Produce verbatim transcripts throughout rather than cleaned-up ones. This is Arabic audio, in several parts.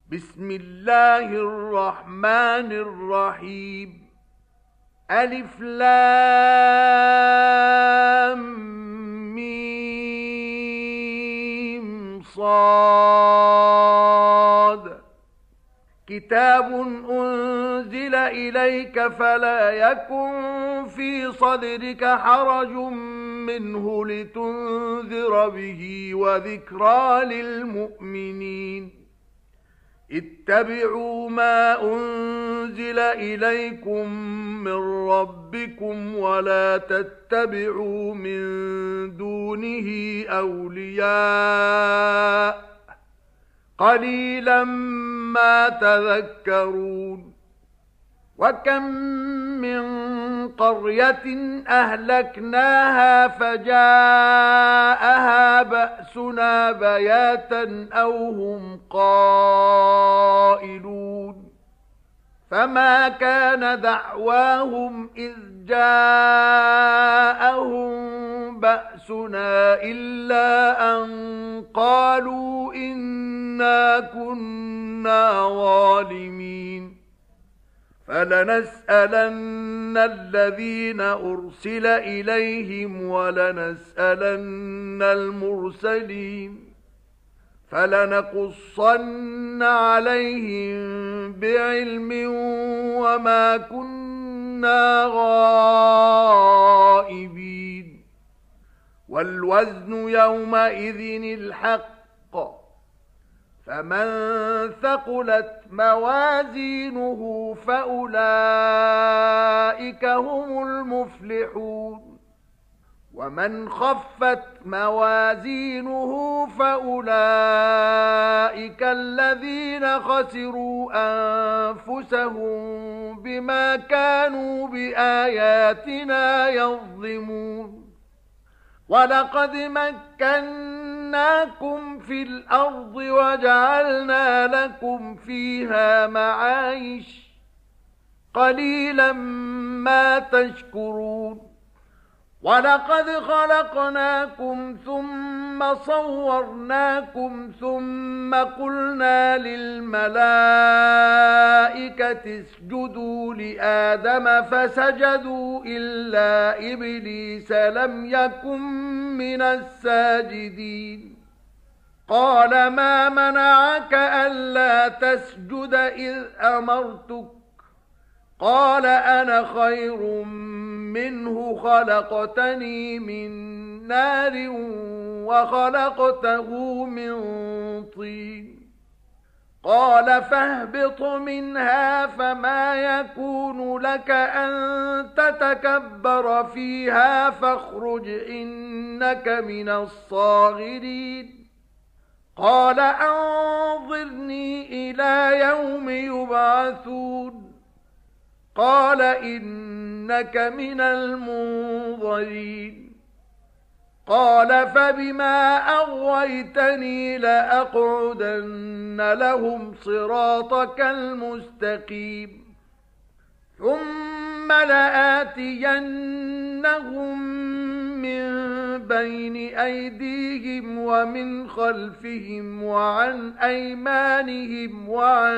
بسم الله الرحمن الرحيم. ألف لام ميم صاد. كتاب أنزل إليك فلا يكن في صدرك حرج منه لتنذر به وذكرى للمؤمنين. اتبعوا ما أنزل إليكم من ربكم ولا تتبعوا من دونه أولياء قليلا ما تذكرون. وكم من قرية أهلكناها فجاءها بأسنا بياتا أو هم قائلون. فما كان دعواهم إذ جاءهم بأسنا إلا أن قالوا إنا كنا ظالمين. فلنسألن الذين أرسل إليهم ولنسألن المرسلين فلنقصن عليهم بعلم وما كنا غائبين. والوزن يومئذ الحق. فمن ثقلت موازينه فأولئك هم المفلحون. ومن خفت موازينه فأولئك الذين خسروا أنفسهم بما كانوا بآياتنا يظلمون. ولقد مكناكم في الأرض وجعلنا لكم فيها معايش قليلا ما تشكرون. ولقد خلقناكم ثم صورناكم ثم قلنا للملائكة اسجدوا لآدم فسجدوا إلا إبليس لم يكن من الساجدين. قال ما منعك ألا تسجد إذ أمرتك؟ قال أنا خير منه خلقتني من نار وخلقته من طين. قال فاهبط منها فما يكون لك أن تتكبر فيها فاخرج إنك من الصاغرين. قال أنظرني إلى يوم يبعثون. قال إنك من المنظرين. قال فبما أغويتني لأقعدن لهم صراطك المستقيم ثم لآتينهم من بين أيديهم ومن خلفهم وعن أيمانهم وعن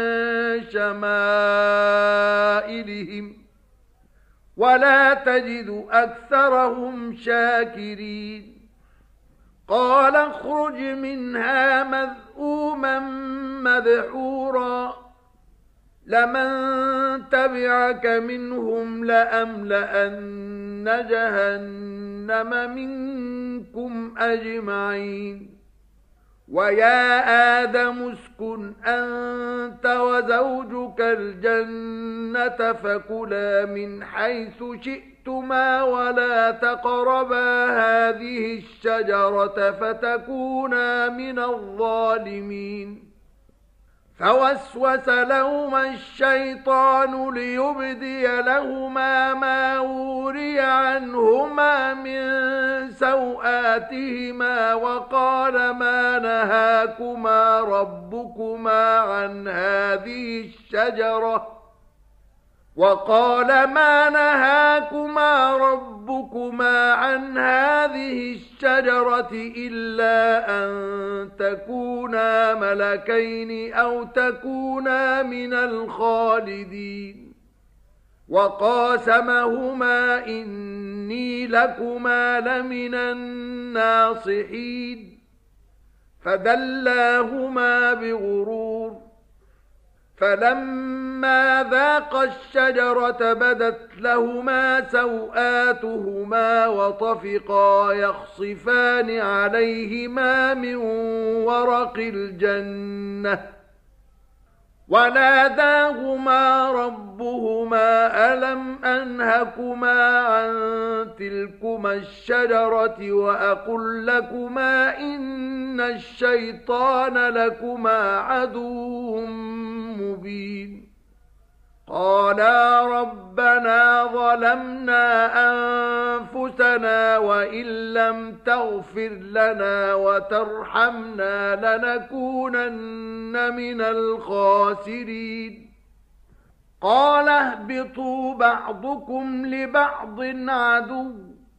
شمائلهم ولا تجد أكثرهم شاكرين. قال اخرج منها مذءوما مدحورا لمن تبعك منهم لأملأن جهنم منكم أجمعين. ويا آدم اسكن أنت وزوجك الجنة فكلا من حيث شئتما ولا تقربا هذه الشجرة فتكونا من الظالمين. فوسوس لهما الشيطان ليبدي لهما ما وري عنهما من سوآتهما وقال ما نهاكما ربكما عن هذه الشجرة وقال ما نهاكما ربكما عن هذه الشجرة إلا أن تكونا ملكين أو تكونا من الخالدين وقاسمهما إني لكما لمن الناصحين فدلاهما بغرور فلما ذاقا الشجرة بدت لهما سوآتهما وطفقا يخصفان عليهما من ورق الجنة وناداهما ربهما ألم أنهكما عن تلكما الشجرة وأقل لكما إن الشيطان لكما عدو مبين قالا ربنا ظلمنا أنفسنا وإن لم تغفر لنا وترحمنا لنكونن من الخاسرين قال اهبطوا بعضكم لبعض عدو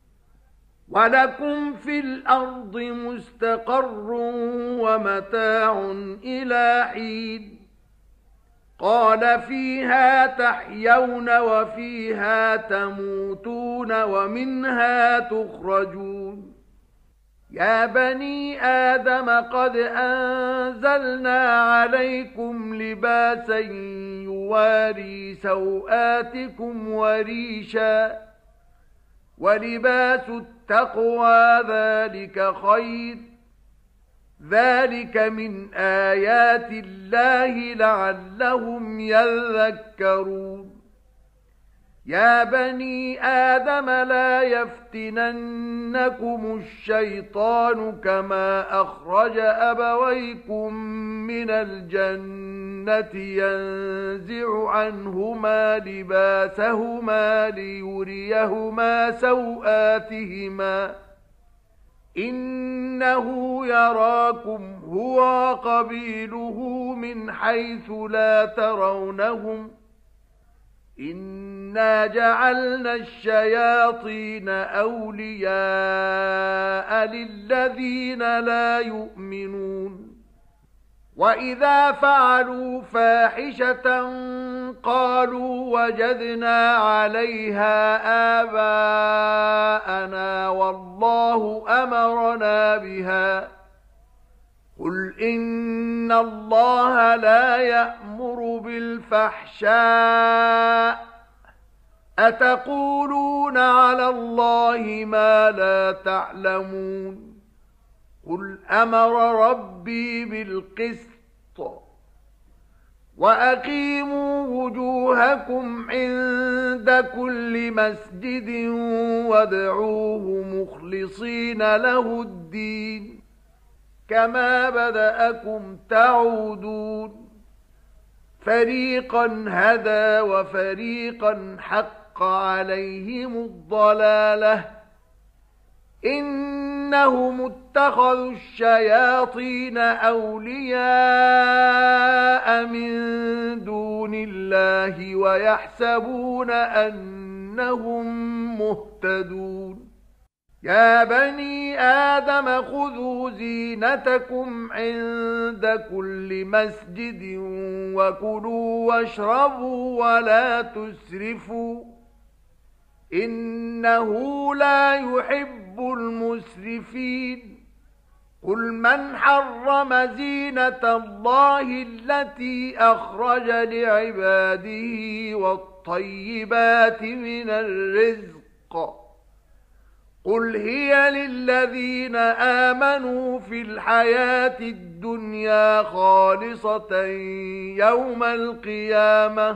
ولكم في الأرض مستقر ومتاع إلى حين قال فيها تحيون وفيها تموتون ومنها تخرجون يا بني آدم قد أنزلنا عليكم لباسا يواري سوآتكم وريشا ولباس التقوى ذلك خير ذلك من آيات الله لعلهم يذكرون يا بني آدم لا يفتننكم الشيطان كما أخرج أبويكم من الجنة ينزع عنهما لباسهما ليريهما سوآتهما إنه يراكم هو وقبيله من حيث لا ترونهم إنا جعلنا الشياطين أولياء للذين لا يؤمنون وإذا فعلوا فاحشة قالوا وجدنا عليها آباءنا والله أمرنا بها قل إن الله لا يأمر بالفحشاء أتقولون على الله ما لا تعلمون قل أمر ربي بالقسط وأقيموا وجوهكم عند كل مسجد وادعوه مخلصين له الدين كما بدأكم تعودون فريقا هدى وفريقا حق عليهم الضلالة إنهم اتخذوا الشياطين أولياء من دون الله ويحسبون أنهم مهتدون يا بني آدم خذوا زينتكم عند كل مسجد وكلوا واشربوا ولا تسرفوا إنه لا يحب المسرفين قل من حرم زينة الله التي أخرج لعباده والطيبات من الرزق قل هي للذين آمنوا في الحياة الدنيا خالصة يوم القيامة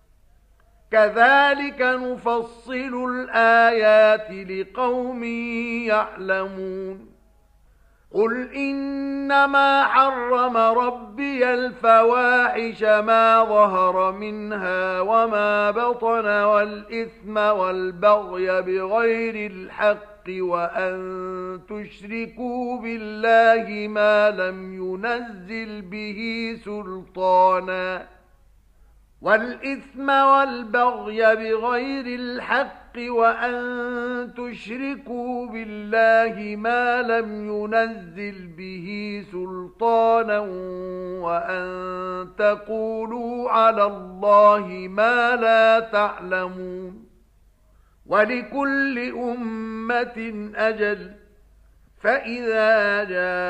كذلك نفصل الآيات لقوم يعلمون قل إنما حرم ربي الفواحش ما ظهر منها وما بطن والإثم والبغي بغير الحق وأن تشركوا بالله ما لم ينزل به سلطانا والإثم والبغي بغير الحق وأن تشركوا بالله ما لم ينزل به سلطانا وأن تقولوا على الله ما لا تعلمون ولكل أمة أجل فإذا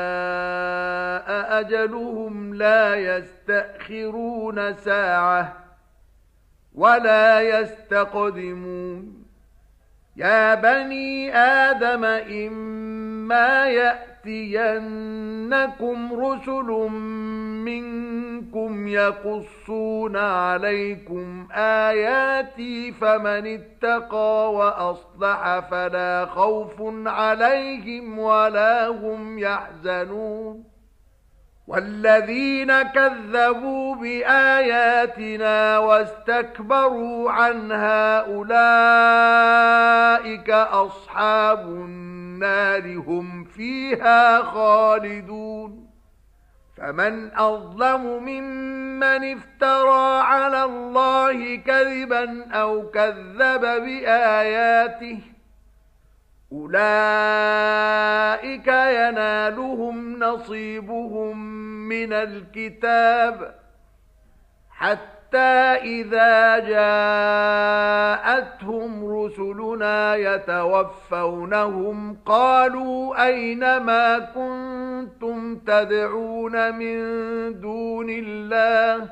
جاء أجلهم لا يستأخرون ساعة ولا يستقدمون يا بني آدم إما يأتينكم رسل منكم يقصون عليكم آياتي فمن اتقى وأصلح فلا خوف عليهم ولا هم يحزنون والذين كذبوا بآياتنا واستكبروا عنها أولئك أصحاب النار هم فيها خالدون فمن أظلم ممن افترى على الله كذبا أو كذب بآياته أولئك ينالهم نصيبهم من الكتاب حتى إذا جاءتهم رسلنا يتوفونهم قالوا أين ما كنتم تدعون من دون الله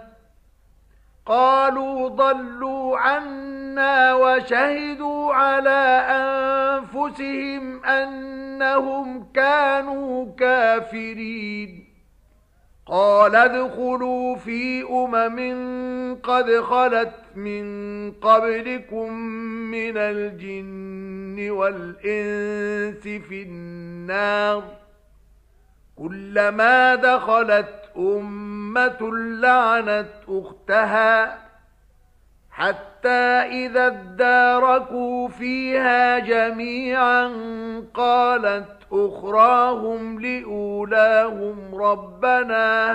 قالوا ضلوا عنا وشهدوا على أنفسهم أنهم كانوا كافرين قال ادخلوا في أمم قد خلت من قبلكم من الجن والإنس في النار كلما دخلت أمة لعنت أختها حتى إذا اداركوا فيها جميعا قالت أخراهم لأولاهم ربنا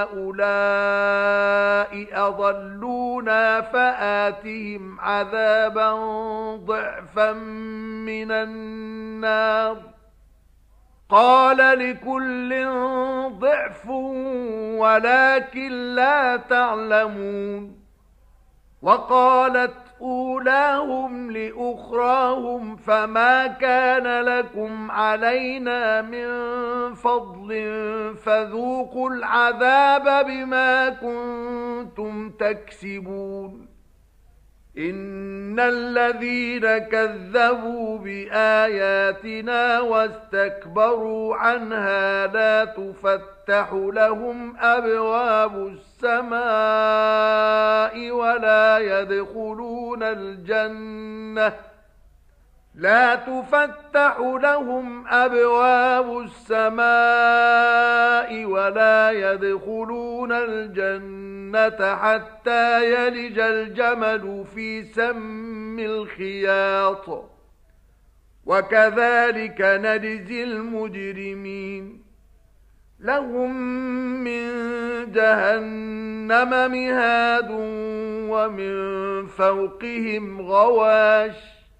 هؤلاء أضلونا فآتهم عذابا ضعفا من النار قال لكل ضعف ولكن لا تعلمون وقالت أولاهم لأخراهم فما كان لكم علينا من فضل فذوقوا العذاب بما كنتم تكسبون إن الذين كذبوا بآياتنا واستكبروا عنها لا تفتح لهم أبواب السماء ولا يدخلون الجنة لا تفتح لهم أبواب السماء ولا يدخلون الجنة حتى يلج الجمل في سم الخياط وكذلك نجزي المجرمين لهم من جهنم مهاد ومن فوقهم غواش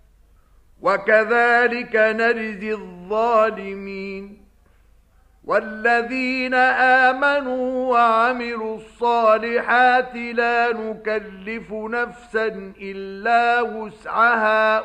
وكذلك نجزي الظالمين والذين آمنوا وعملوا الصالحات لا نكلف نفسا إلا وسعها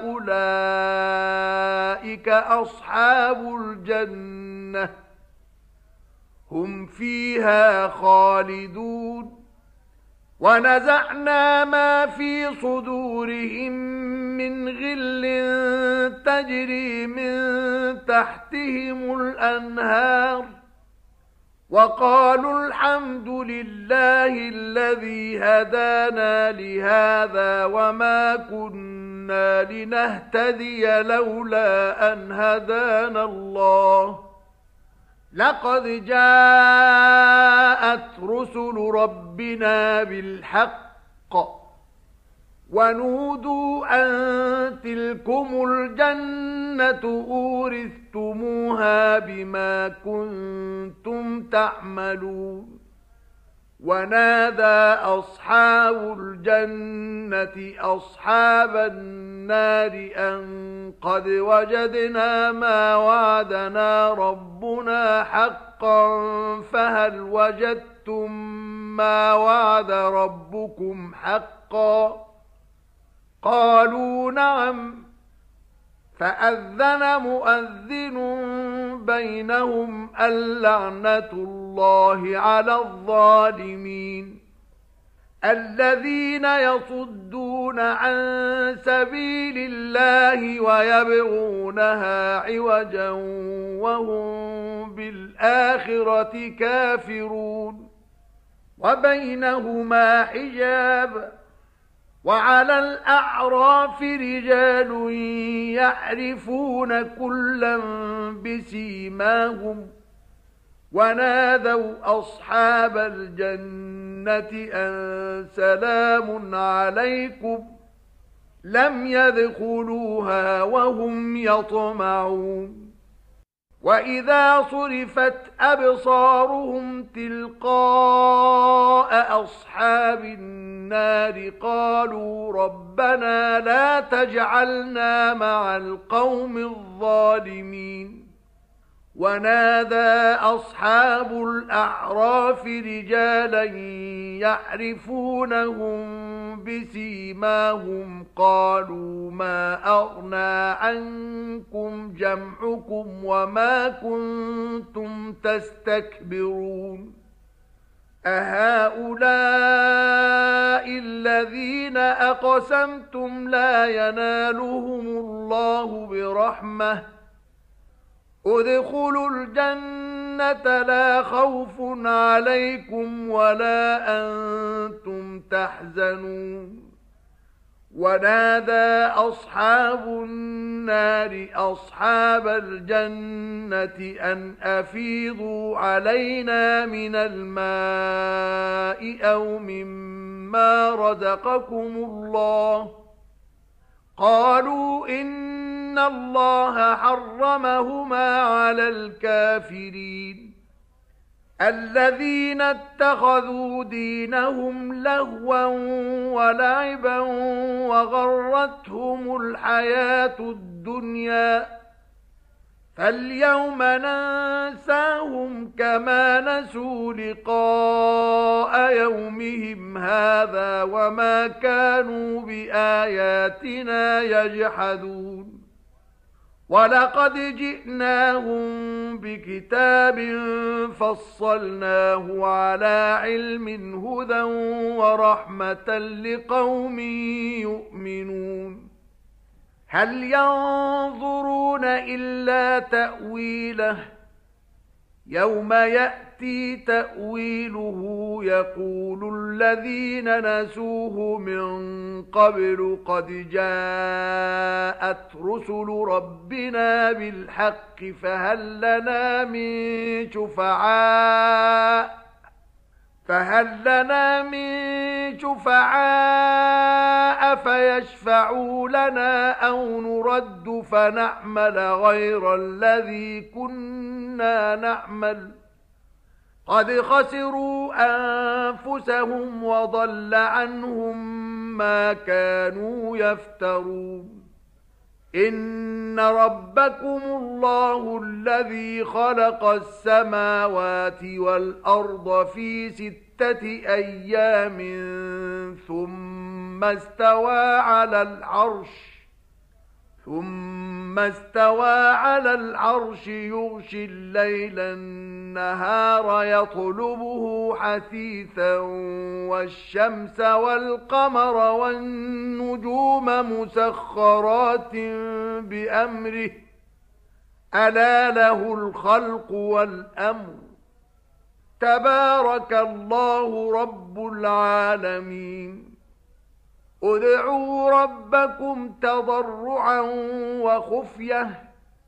أولئك أصحاب الجنة هم فيها خالدون ونزعنا ما في صدورهم من غل تجري من تحتهم الأنهار وقالوا الحمد لله الذي هدانا لهذا وما كنا لنهتدي لولا أن هدانا الله لقد جاءت رسل ربنا بالحق ونودوا أن تلكم الجنة أورثتموها بما كنتم تعملون ونادى أصحاب الجنة أصحاب النار أن قد وجدنا ما وعدنا ربنا حقا فهل وجدتم ما وعد ربكم حقا قالوا نعم فأذن مؤذن بينهم اللعنة الله على الظالمين الذين يصدون عن سبيل الله ويبغونها عوجا وهم بالآخرة كافرون وبينهما حجاب وعلى الأعراف رجال يعرفون كلا بسيماهم ونادوا أصحاب الجنة أن سلام عليكم لم يدخلوها وهم يطمعون وإذا صرفت أبصارهم تلقاء أصحاب النار قالوا ربنا لا تجعلنا مع القوم الظالمين ونادى أصحاب الأعراف رجالا يعرفونهم بسيماهم قالوا ما أغنى عنكم جمعكم وما كنتم تستكبرون أهؤلاء الذين أقسمتم لا ينالهم الله برحمة ادخلوا الجنة لا خوف عليكم ولا أنتم تحزنون ونادى أصحاب النار أصحاب الجنة أن أفيضوا علينا من الماء أو مما رزقكم الله قالوا إن الله حرمهما على الكافرين الذين اتخذوا دينهم لهوا ولعبا وغرتهم الحياة الدنيا فاليوم ننساهم كما نسوا لقاء يومهم هذا وما كانوا بآياتنا يجحدون ولقد جئناهم بكتاب فصلناه على علم هدى ورحمة لقوم يؤمنون هل ينظرون إلا تأويله يوم يأتي تأويله يقول الذين نسوه من قبل قد جاءت رسل ربنا بالحق فهل لنا من شفعاء فهل لنا من شفعاء فيشفعوا لنا أو نرد فنعمل غير الذي كنا نعمل قد خسروا أنفسهم وضل عنهم ما كانوا يفترون إن ربكم الله الذي خلق السماوات والأرض في ستة أيام ثم استوى على العرش ثم استوى على العرش يغشي الليل النهار يطلبه حثيثا والشمس والقمر والنجوم مسخرات بأمره ألا له الخلق والأمر تبارك الله رب العالمين ادعوا ربكم تضرعا وخفية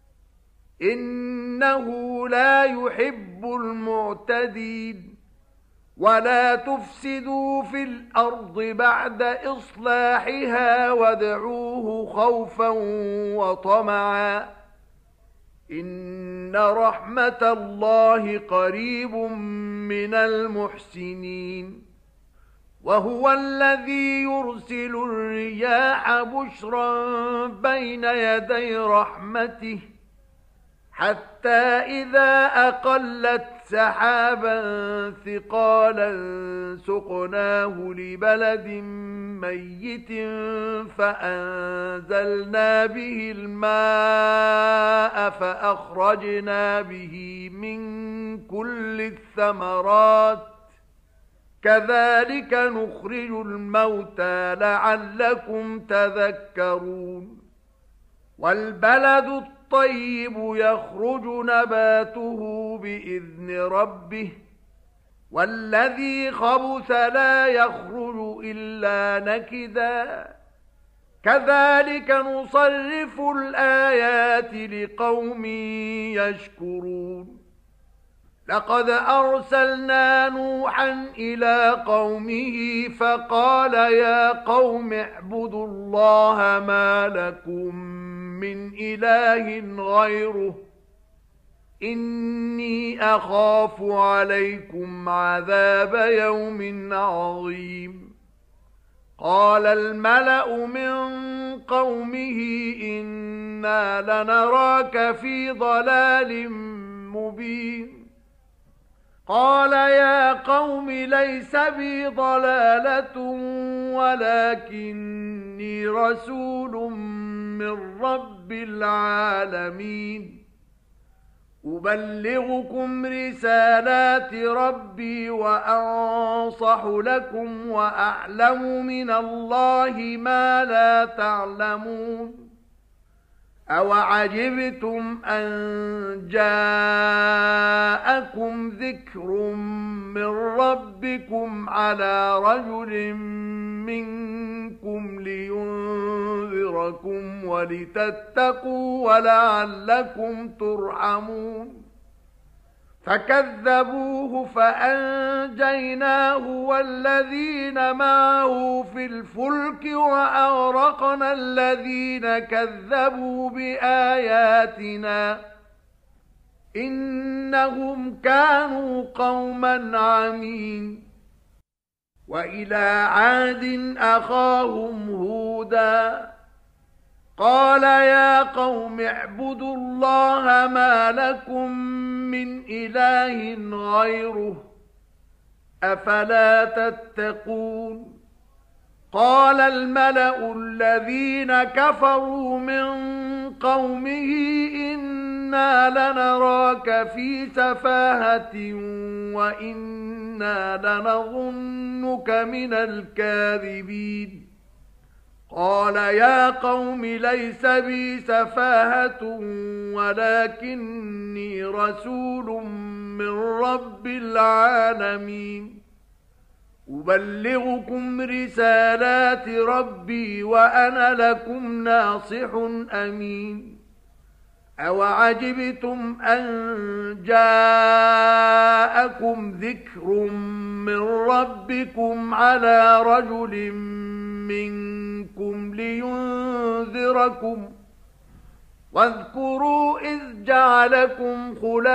إنه لا يحب المعتدين ولا تفسدوا في الأرض بعد إصلاحها وادعوه خوفا وطمعا إن رحمة الله قريب من المحسنين وهو الذي يرسل الرياح بشرا بين يدي رحمته حتى إذا أقلت سحابا ثقالا سقناه لبلد ميت فأنزلنا به الماء فأخرجنا به من كل الثمرات كذلك نخرج الموتى لعلكم تذكرون والبلد الطيب يخرج نباته بإذن ربه والذي خبث لا يخرج إلا نكدا كذلك نصرف الآيات لقوم يشكرون لقد أرسلنا نوحا إلى قومه فقال يا قوم اعبدوا الله ما لكم من إله غيره إني أخاف عليكم عذاب يوم عظيم قال الملأ من قومه إنا لنراك في ضلال مبين قال يا قوم ليس بي ضلالة ولكني رسول من رب العالمين أبلغكم رسالات ربي وأنصح لكم وأعلم من الله ما لا تعلمون أوعجبتم أن جاءكم ذكر من ربكم على رجل منكم لينذركم ولتتقوا ولعلكم ترحمون فكذبوه فأنجيناه والذين معه في الفلك وأغرقنا الذين كذبوا بآياتنا إنهم كانوا قوما عمين وإلى عاد أخاهم هودا قال يا قوم اعبدوا الله ما لكم من إله غيره أفلا تتقون قال الملأ الذين كفروا من قومه إنا لنراك في سفاهة وإنا لنظنك من الكاذبين قال يا قوم ليس بي سفاهة ولكني رسول من رب العالمين أبلغكم رسالات ربي وأنا لكم ناصح أمين أوعجبتم أن جاءكم ذكر من ربكم على رجل منكم لينذركم واذكروا إذ جعلكم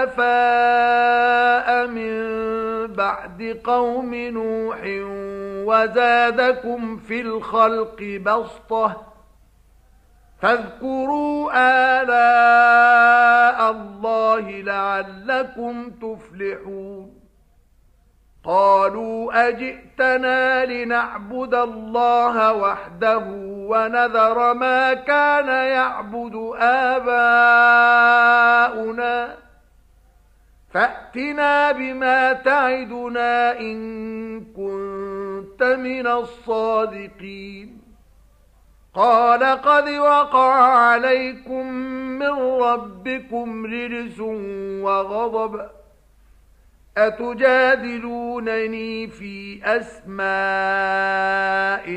خلفاء من بعد قوم نوح وزادكم في الخلق بسطة فاذكروا آلاء الله لعلكم تفلحون قالوا أجئتنا لنعبد الله وحده ونذر ما كان يعبد آباؤنا فأتنا بما تعدنا إن كنت من الصادقين قال قد وقع عليكم من ربكم رجس وغضب أتجادلونني في أسماء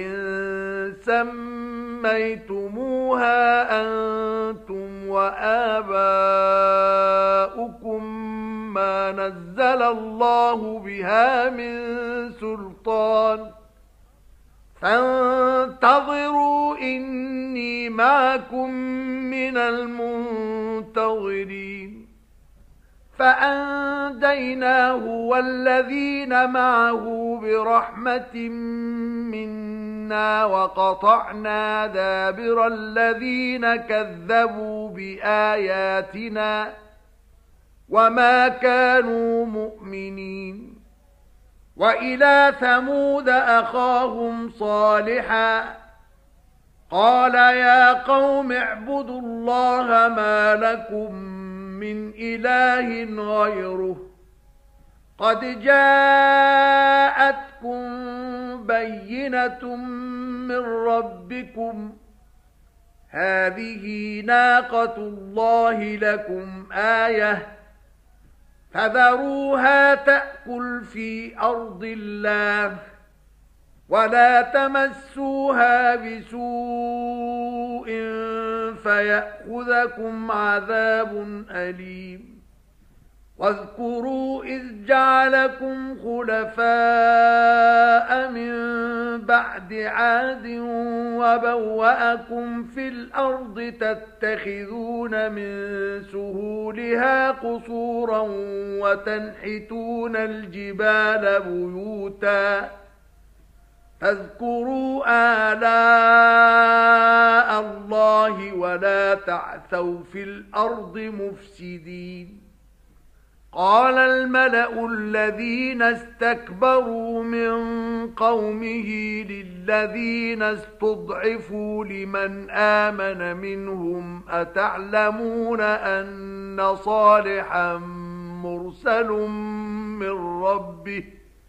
سميتموها أنتم وآباؤكم ما نزل الله بها من سلطان فانتظروا إني إني معكم من المنتظرين فأنجيناه والذين معه برحمة منا وقطعنا دابر الذين كذبوا بآياتنا وما كانوا مؤمنين وإلى ثمود أخاهم صالحا قال يا قوم اعبدوا الله ما لكم من إله غيره قد جاءتكم بينة من ربكم هذه ناقة الله لكم آية فذروها تأكل في أرض الله ولا تمسوها بسوء فيأخذكم عذاب أليم واذكروا إذ جعلكم خلفاء من بعد عاد وبوأكم في الأرض تتخذون من سهولها قصورا وتنحتون الجبال بيوتا فاذكروا آلاء الله ولا تعثوا في الأرض مفسدين قال الملأ الذين استكبروا من قومه للذين استضعفوا لمن آمن منهم أتعلمون أن صالحا مرسل من ربه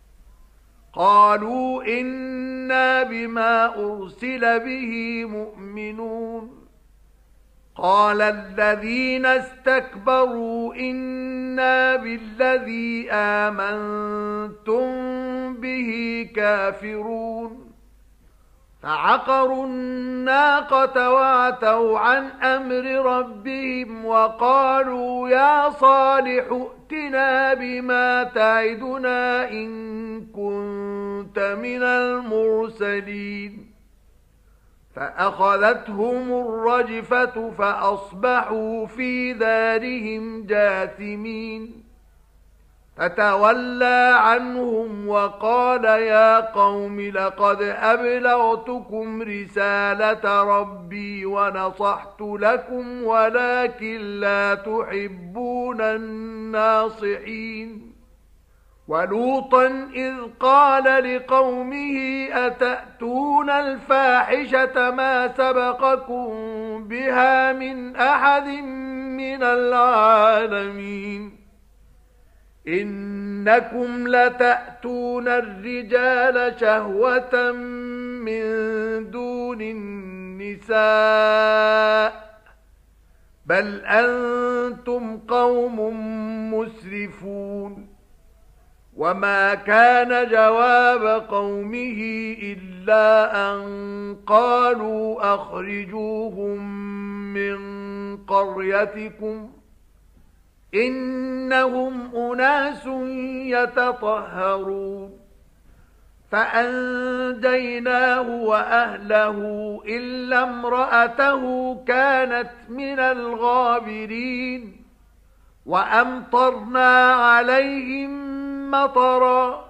قالوا إنا بما أرسل به مؤمنون قال الذين استكبروا إنا بالذي آمنتم به كافرون فعقروا الناقة وعتوا عن أمر ربهم وقالوا يا صالح ائتنا بما تعدنا إن كنت من المرسلين فأخذتهم الرجفة فأصبحوا في دارهم جاثمين فتولى عنهم وقال يا قوم لقد أبلغتكم رسالة ربي ونصحت لكم ولكن لا تحبون الناصحين ولوطا إذ قال لقومه أتأتون الفاحشة ما سبقكم بها من أحد من العالمين إنكم لتأتون الرجال شهوة من دون النساء بل أنتم قوم مسرفون وما كان جواب قومه إلا أن قالوا أخرجوهم من قريتكم إنهم أناس يتطهرون فأنجيناه وأهله إلا امرأته كانت من الغابرين وأمطرنا عليهم مطرا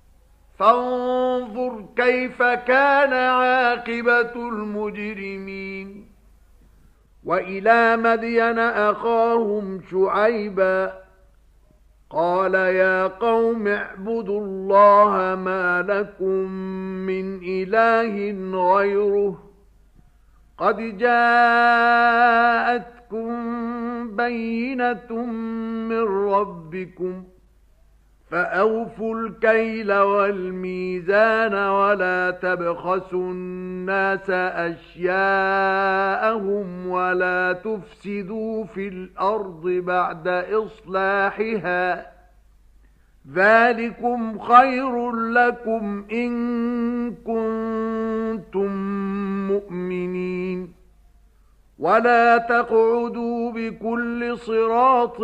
فانظر كيف كان عاقبة المجرمين وإلى مدين أخاهم شعيبا قال يا قوم اعبدوا الله ما لكم من إله غيره قد جاءتكم بينة من ربكم فأوفوا الكيل والميزان ولا تبخسوا الناس أشياءهم ولا تفسدوا في الأرض بعد إصلاحها ذلكم خير لكم إن كنتم مؤمنين ولا تقعدوا بكل صراط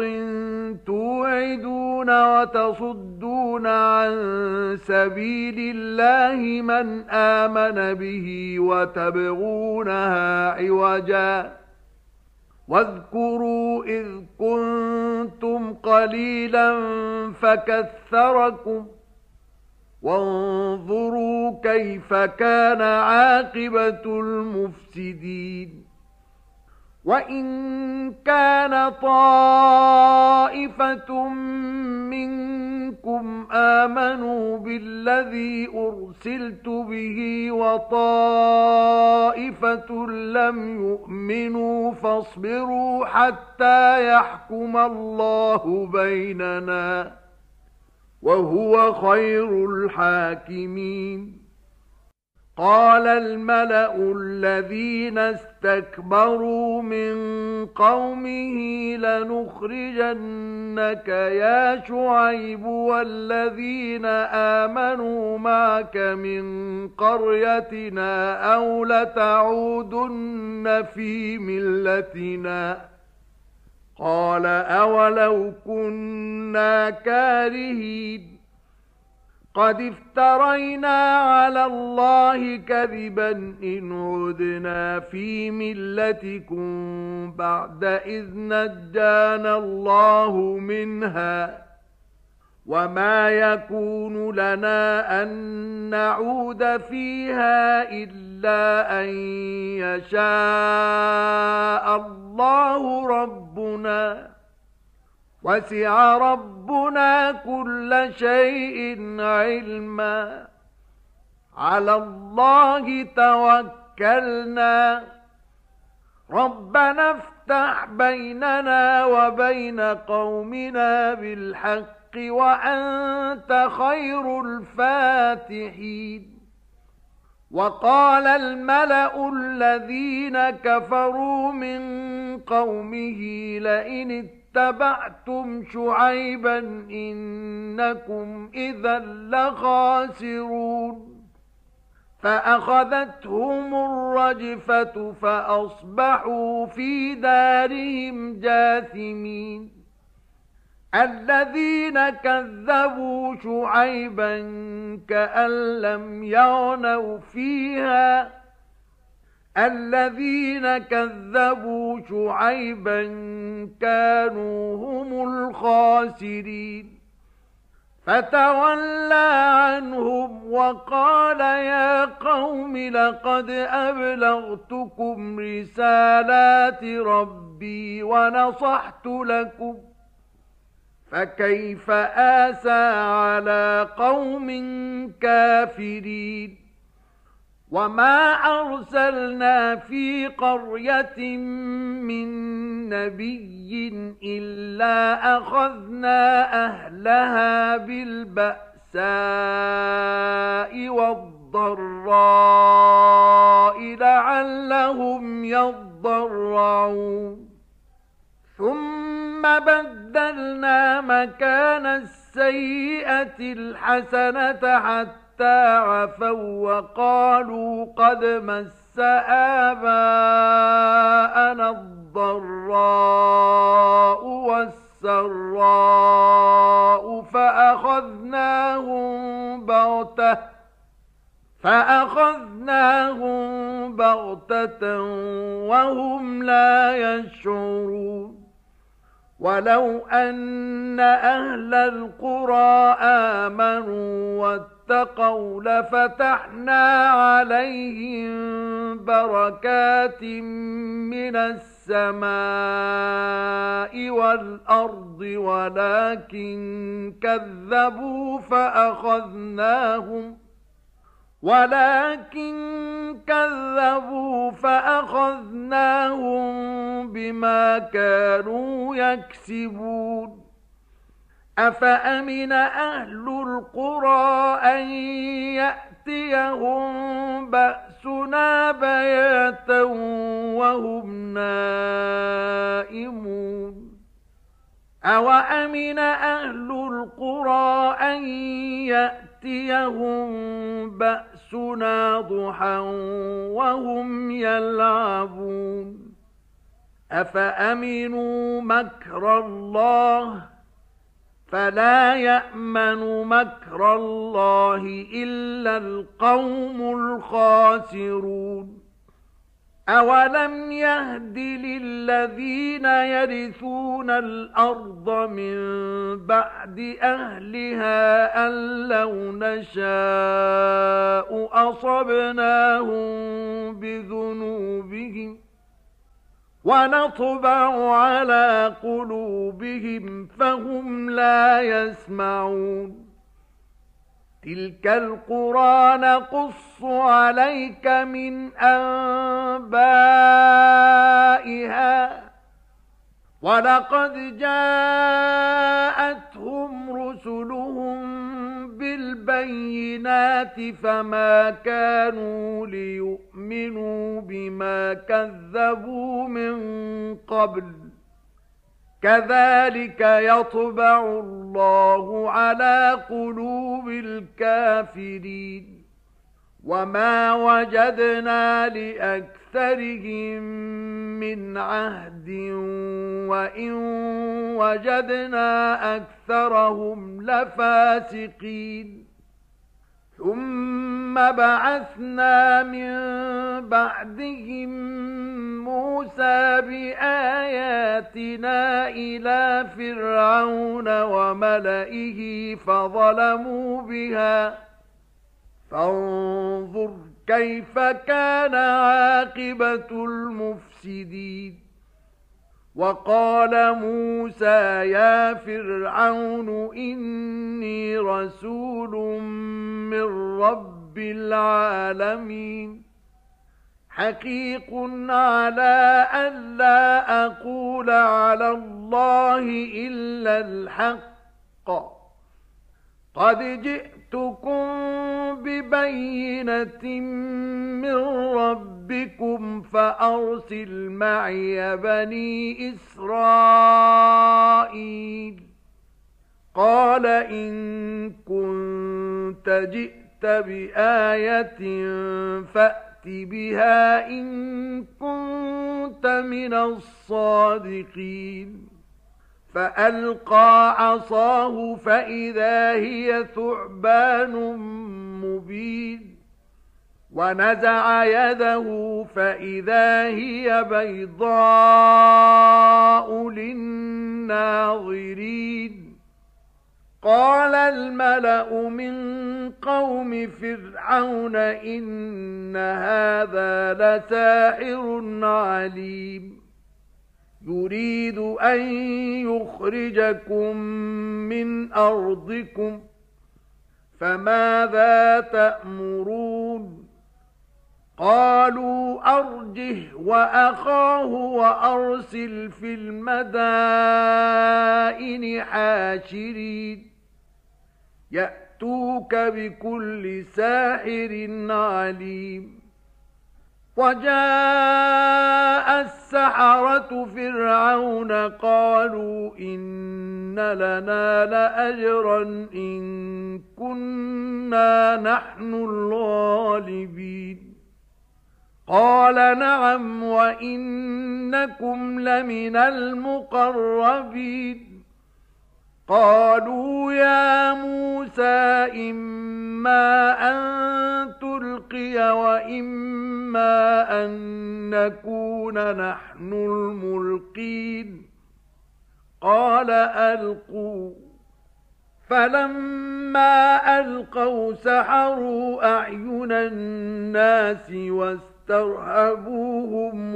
توعدون وتصدون عن سبيل الله من آمن به وتبغونها عوجا واذكروا إذ كنتم قليلا فكثركم وانظروا كيف كان عاقبة المفسدين وَإِن كَانَ طَائِفَةٌ مِّنكُمْ آمَنُوا بِالَّذِي أُرْسِلْتُ بِهِ وَطَائِفَةٌ لَّمْ يُؤْمِنُوا فاصبروا حَتَّى يَحْكُمَ اللَّهُ بَيْنَنَا وَهُوَ خَيْرُ الْحَاكِمِينَ قال الملأ الذين استكبروا من قومه لنخرجنك يا شعيب والذين آمنوا معك من قريتنا أو لتعودن في ملتنا قال أولو كنا كارهين قد افترينا على الله كذبا إن عدنا في ملتكم بعد إذ نجانا الله منها وما يكون لنا أن نعود فيها إلا أن يشاء الله ربنا وسع ربنا كل شيء علما على الله توكلنا ربنا افتح بيننا وبين قومنا بالحق وأنت خير الفاتحين وقال الملأ الذين كفروا من قومه لئن اتبعتم شعيبا إنكم إذا لخاسرون فأخذتهم الرجفة فأصبحوا في دارهم جاثمين الذين كذبوا شعيبا كأن لم يغنوا فيها الذين كذبوا شعيبا كانوا هم الخاسرين فتولى عنهم وقال يا قوم لقد أبلغتكم رسالات ربي ونصحت لكم فكيف آسى على قوم كافرين وما أرسلنا في قرية من نبي إلا أخذنا أهلها بالبأساء والضراء لعلهم يضرعون ثم بدلنا مكان السيئة الحسنة حتى عفوا وقالوا قد مس آباءنا الضراء والسراء فأخذناهم بغتة فأخذناهم بغتة وهم لا يشعرون ولو أن أهل القرى آمنوا واتقوا لفتحنا عليهم بركات من السماء والأرض ولكن كذبوا فأخذناهم ولكن كذبوا فأخذناهم بما كانوا يكسبون أفأمن أهل القرى أن يأتيهم بأسنا بياتا وهم نائمون أوأمن أهل القرى أن يأتيهم بأسنا ضحى وهم يلعبون أفأمنوا مكر الله فلا يأمن مكر الله إلا القوم الخاسرون أولم يهد للذين يرثون الأرض من بعد أهلها أن لو نشاء أصبناهم بذنوبهم ونطبع على قلوبهم فهم لا يسمعون تلك القرى نقص عليك من أنبائها ولقد جاءتهم رسلهم بالبينات فما كانوا ليؤمنوا بما كذبوا من قبل كذلك يطبع الله على قلوب الكافرين وما وجدنا لأكثرهم من عهد وإن وجدنا أكثرهم لفاسقين ثم بعثنا من بعدهم موسى بآياتنا إلى فرعون وملئه فظلموا بها فانظر كيف كان عاقبة المفسدين وقال موسى يا فرعون إني رسول من رب العالمين حقيق على ألا أقول على الله إلا الحق قد جئتكم ببينة من ربكم فأرسل معي بني إسرائيل قال إن كنت جئت بآية فأت بها إن كنت من الصادقين فألقى عصاه فإذا هي ثعبان مبين ونزع يده فإذا هي بيضاء للناظرين قال الملأ من قوم فرعون إن هذا لساحر عليم يريد أن يخرجكم من أرضكم فماذا تأمرون قالوا أرجه وأخاه وأرسل في المدائن حاشرين يأتوك بكل ساحر عليم وجاء السحرة فرعون قالوا إن لنا لأجرا إن كنا نحن الغالبين قال نعم وإنكم لمن المقربين قالوا يا موسى إما أن تلقي وإما أن نكون نحن الملقين قال ألقوا فلما ألقوا سحروا أعين الناس واسترهبوهم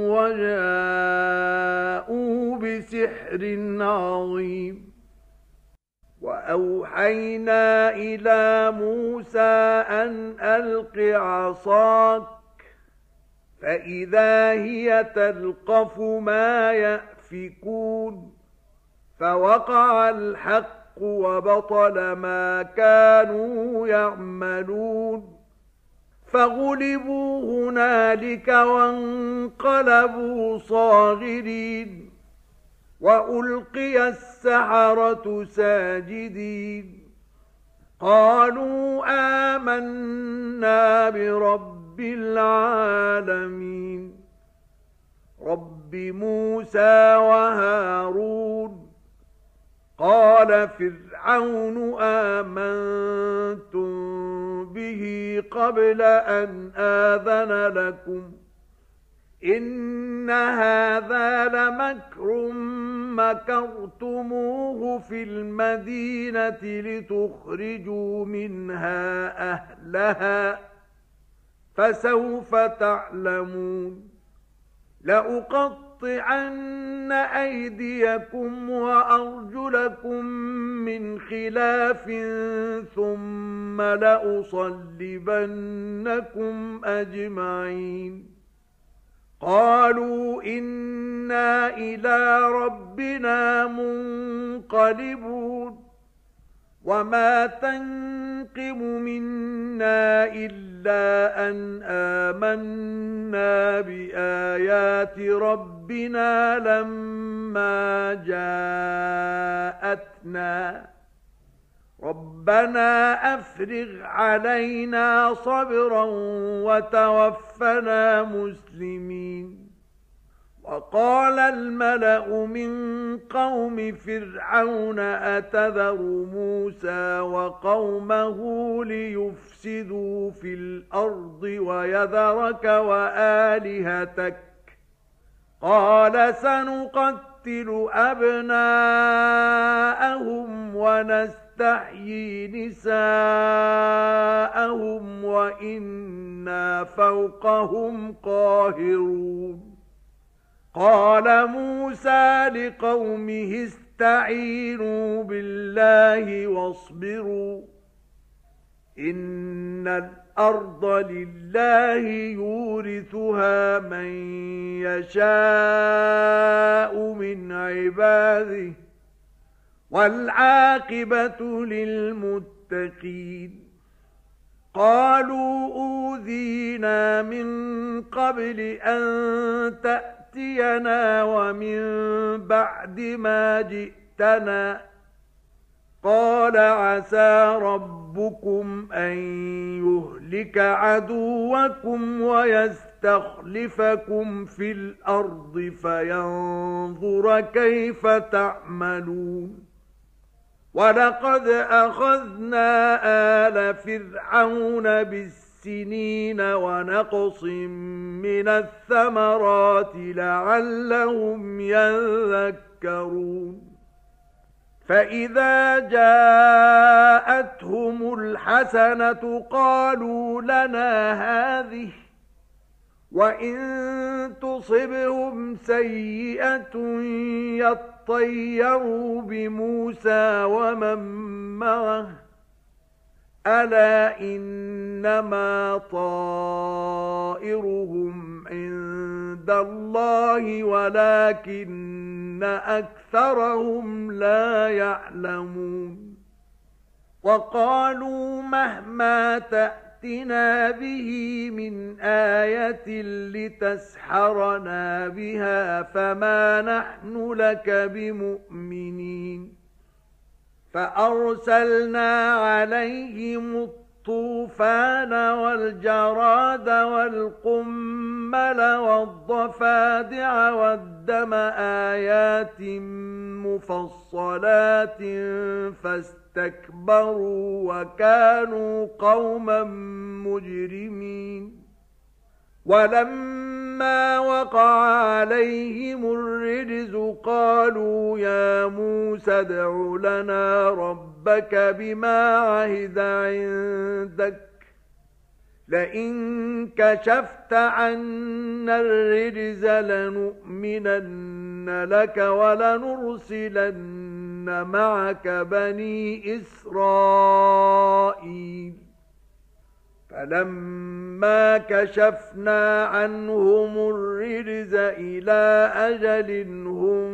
وجاءوا بسحر عظيم وأوحينا إلى موسى أن ألق عصاك فإذا هي تلقف ما يأفكون فوقع الحق وبطل ما كانوا يعملون فغلبوا هنالك وانقلبوا صاغرين وألقي السحرة ساجدين قالوا آمنا برب العالمين رب رب موسى وهارون قال فرعون آمنتم به قبل أن آذن لكم إن هذا لمكر مكرتموه في المدينة لتخرجوا منها أهلها فسوف تعلمون لأقطعن أيديكم وأرجلكم من خلاف ثم لأصلبنكم أجمعين قالوا إنا إلى ربنا منقلبون وما تنقم منا إلا أن آمنا بآيات ربنا لما جاءتنا ربنا أفرغ علينا صبرا وتوفنا مسلمين وقال الملأ من قوم فرعون أتذر موسى وقومه ليفسدوا في الأرض ويذرك وآلهتك قال سنقتل أبناءهم ونستحيي نساءهم وإنا فوقهم قاهرون قال موسى لقومه استعينوا بالله واصبروا إن الأرض لله يورثها من يشاء من عباده والعاقبة للمتقين قالوا أوذينا من قبل أن تأتينا ومن بعد ما جئتنا قال عسى ربكم أن يهلك عدوكم ويستخلفكم في الأرض فينظر كيف تعملون ولقد أخذنا آل فرعون بالسنين ونقص من الثمرات لعلهم يذكرون فإذا جاءتهم الحسنة قالوا لنا هذه وإن تصبهم سيئة يطيروا بموسى ومن معه ألا إنما طائرهم عند الله ولكن أكثرهم لا يعلمون وقالوا مهما تأتنا به من آية لتسحرنا بها فما نحن لك بمؤمنين فأرسلنا عليهم الطوفان والجراد والقمل والضفادع والدم آيات مفصلات فاستكبروا وكانوا قوما مجرمين ولما وقع عليهم الرجز قالوا يا موسى ادع لنا ربك بما عهد عندك لئن كشفت عنا الرجز لنؤمنن لك ولنرسلن معك بني إسرائيل فلما كشفنا عنهم الرجز إلى أجل هم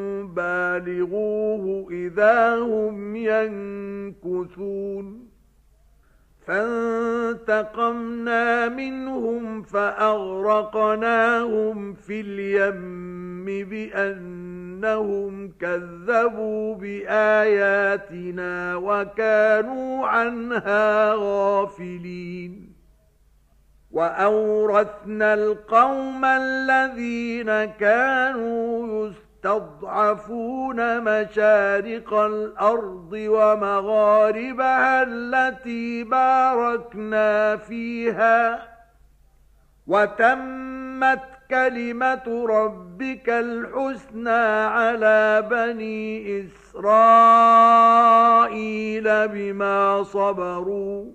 بالغوه إذا هم ينكثون فانتقمنا منهم فأغرقناهم في اليم بأنهم كذبوا بآياتنا وكانوا عنها غافلين وأورثنا القوم الذين كانوا يستضعفون مشارق الأرض ومغاربها التي باركنا فيها وتمت كلمة ربك الحسنى على بني إسرائيل بما صبروا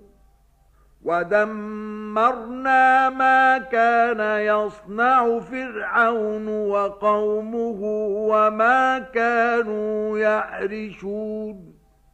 ودمرنا ما كان يصنع فرعون وقومه وما كانوا يعرشون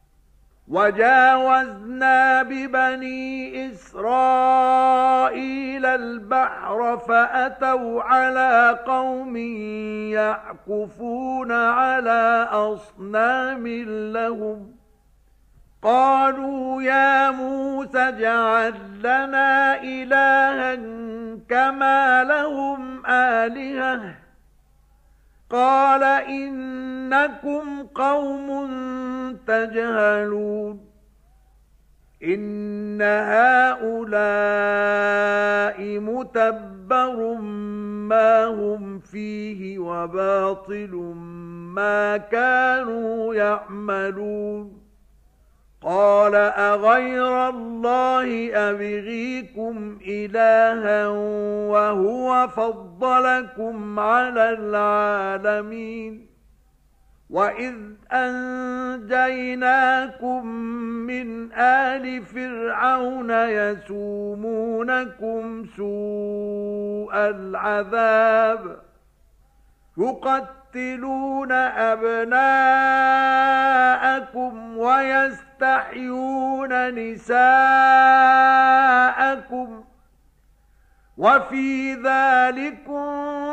وجاوزنا ببني إسرائيل البحر فأتوا على قوم يعكفون على أصنام لهم قالوا يا موسى اجعل لنا إلها كما لهم آلهة قال إنكم قوم تجهلون إن هؤلاء متبر ما هم فيه وباطل ما كانوا يعملون قال أغير الله أبغيكم إلها وهو فضلكم على العالمين وإذ أنجيناكم من آل فرعون يسومونكم سوء العذاب يقتلون أبناءكم ويستحيون نساءكم وفي ذلكم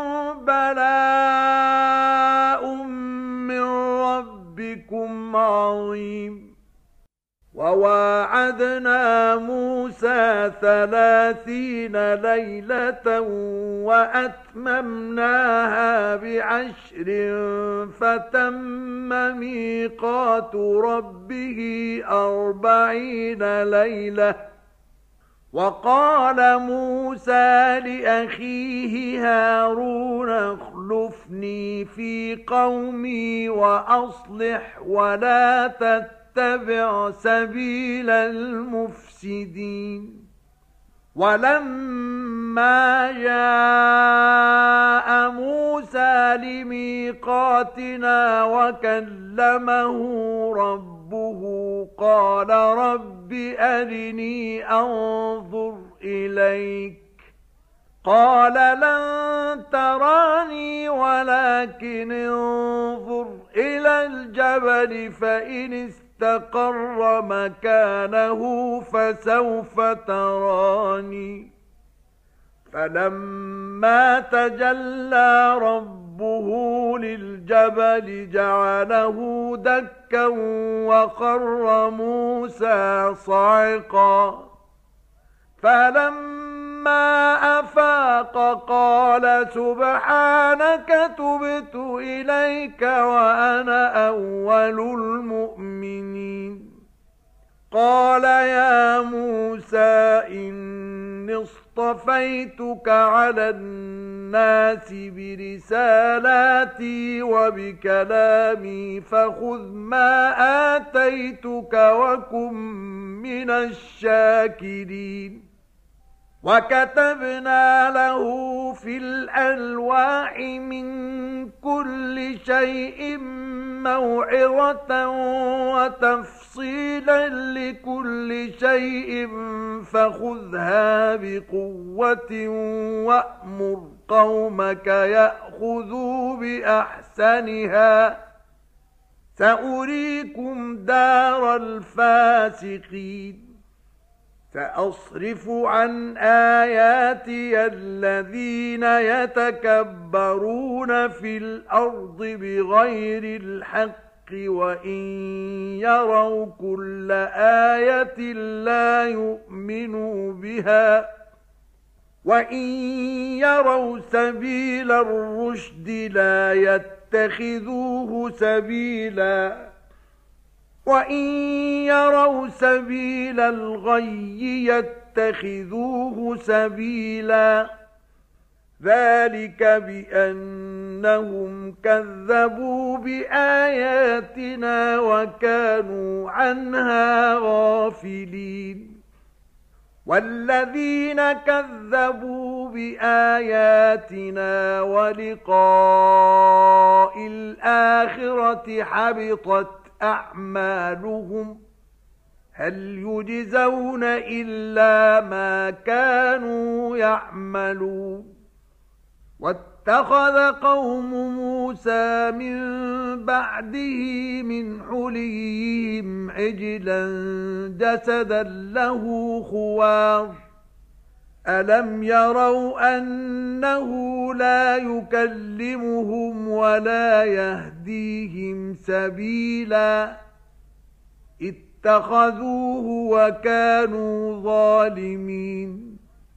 بلاء من ربكم عظيم وواعدنا موسى ثلاثين ليلة وأتممناها بعشر فتم ميقات ربه أربعين ليلة وقال موسى لأخيه هارون اخلفني في قومي وأصلح ولا تتبع سبيل المفسدين ولما جاء موسى لميقاتنا وكلمه ربه قال رب أرني أنظر إليك قال لن تراني ولكن انظر إلى الجبل فإن استقر مكانه فسوف تراني فلما تجلى ربه للجبل جعله دكا وخر موسى صعقا فلما أفاق قال سبحانك تبت إليك وأنا أول المؤمنين قال يا موسى إني اصطفيتك على الناس برسالاتي وبكلامي فخذ ما آتيتك وكن من الشاكرين وكتبنا له في الألواح من كل شيء موعظة وتفصيلا لكل شيء فخذها بقوة وأمر قومك يأخذوا بأحسنها سأريكم دار الفاسقين سأصرف عن آياتي الذين يتكبرون في الأرض بغير الحق وإن يروا كل آية لا يؤمنوا بها وإن يروا سبيل الرشد لا يتخذوه سبيلا وإن يروا سبيل الغي يتخذوه سبيلا ذلك بأنهم كذبوا بآياتنا وكانوا عنها غافلين والذين كذبوا بآياتنا ولقاء الآخرة حبطت أعمالهم هل يجزون إلا ما كانوا يعملون واتخذ قوم موسى من بعده من حليهم عجلا جسدا له خوار ألم يروا أنه لا يكلمهم ولا يهديهم سبيلا اتخذوه وكانوا ظالمين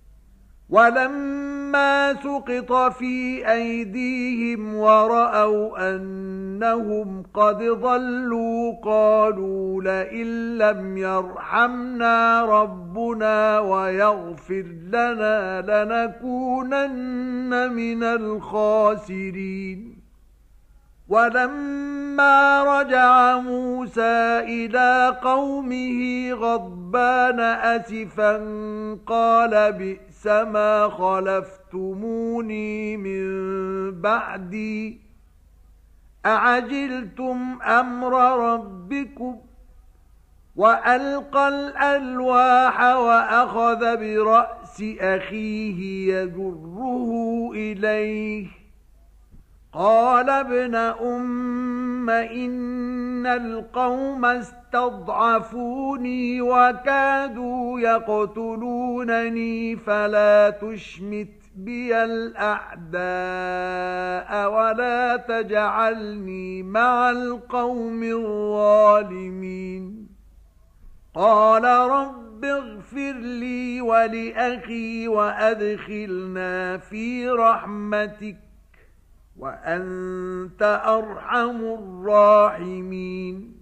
ولما سقط في أيديهم ورأوا أنهم قد ضلوا قالوا لئن لم يرحمنا ربنا ويغفر لنا لنكونن من الخاسرين ولما رجع موسى إلى قومه غضبان أسفا قال بئس ما خلفتموني من بعدي أعجلتم أمر ربكم وألقى الألواح وأخذ برأس أخيه يجره إليه قال ابن أم إن القوم استضعفوني وكادوا يقتلونني فلا تشمت بي الأعداء ولا تجعلني مع القوم الظالمين قال رب اغفر لي ولأخي وأدخلنا في رحمتك وأنت أرحم الراحمين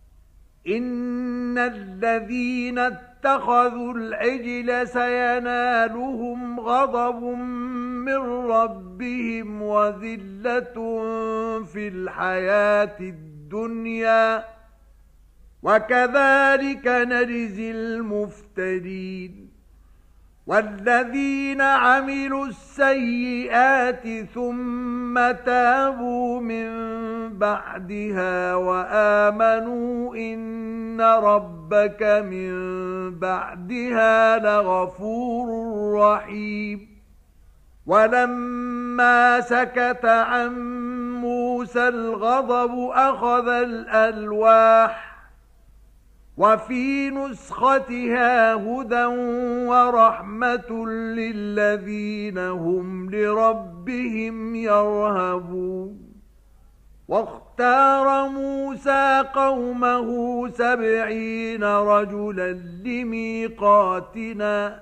إن الذين اتخذوا العجل سينالهم غضب من ربهم وذلة في الحياة الدنيا وكذلك نجزي المفترين والذين عملوا السيئات ثم تابوا من بعدها وآمنوا إن ربك من بعدها لغفور رحيم ولما سكت عن موسى الغضب أخذ الألواح وفي نسختها هدى ورحمة للذين هم لربهم يرهبون واختار موسى قومه سبعين رجلا لميقاتنا